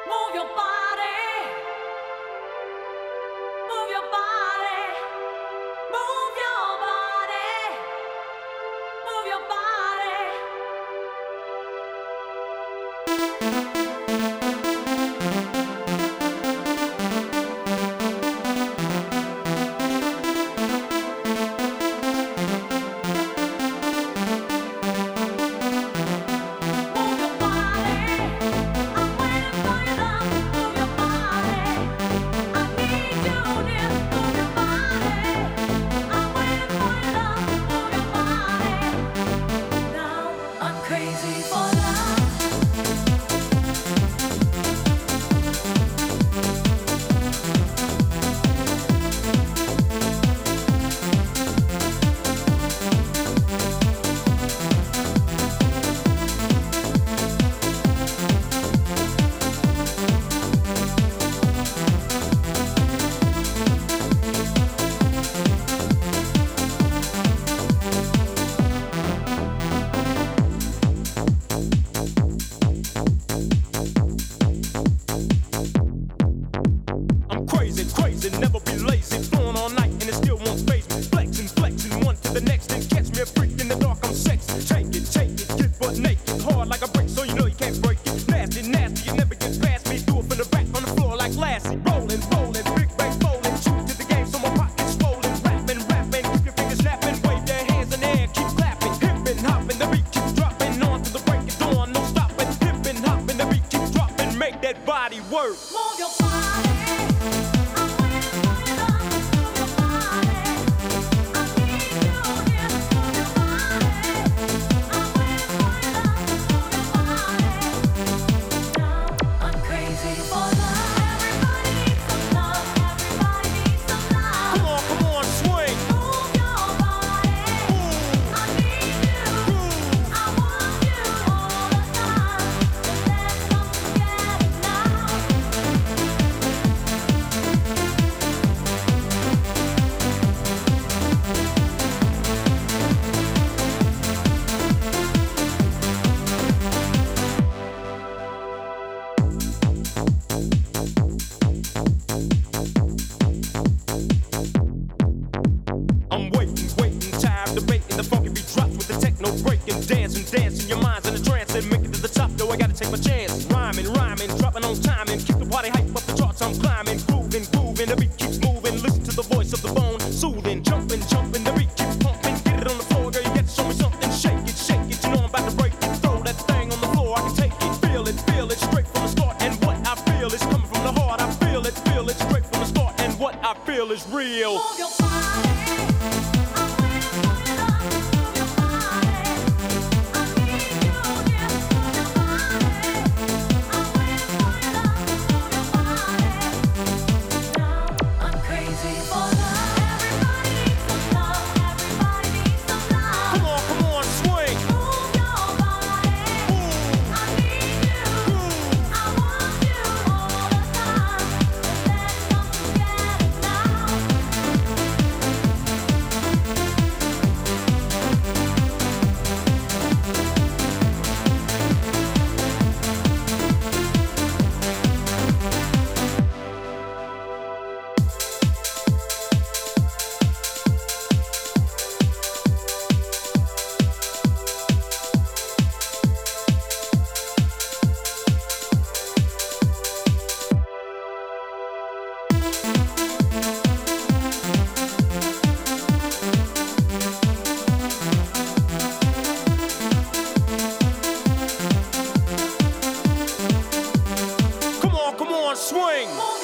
Move your body. Move your body. Move your body. Move your body. Crazy for love. Crazy, never be lazy, flowing all night and it still won't phase me. Flexing, one to the next, and catch me a freak in the dark. I'm sexy. Take it, get butt naked, hard like a brick, so you know you can't break it. Nasty, you never get past me. Do it from the back on the floor like Lassie. Rolling, big bang rolling, true to the game, so my pocket's swollen. Rapping, keep your fingers snapping, wave their hands in the air, keep clapping, hippin', hopping, the beat keeps dropping on to the break of dawn, no stopping, hippin', hopping, the beat keeps dropping, make that body work. Move your body. I'm waiting, tired debating the funky beat drops with the techno breaking, dancing, your mind's in a trance and make it to the top. Though I gotta take my chance, rhyming, dropping on time and keep the party hype up the charts. I'm climbing, grooving, the beat keeps moving. Listen to the voice of the bone, soothing, jumping, the beat keeps pumping. Get it on the floor, girl, you got to show me something. Shake it, you know I'm about to break it. Throw that thing on the floor, I can take it. Feel it, straight from the start. And what I feel is coming from the heart. I feel it, straight from the start. And what I feel is real. Move your body. Swing!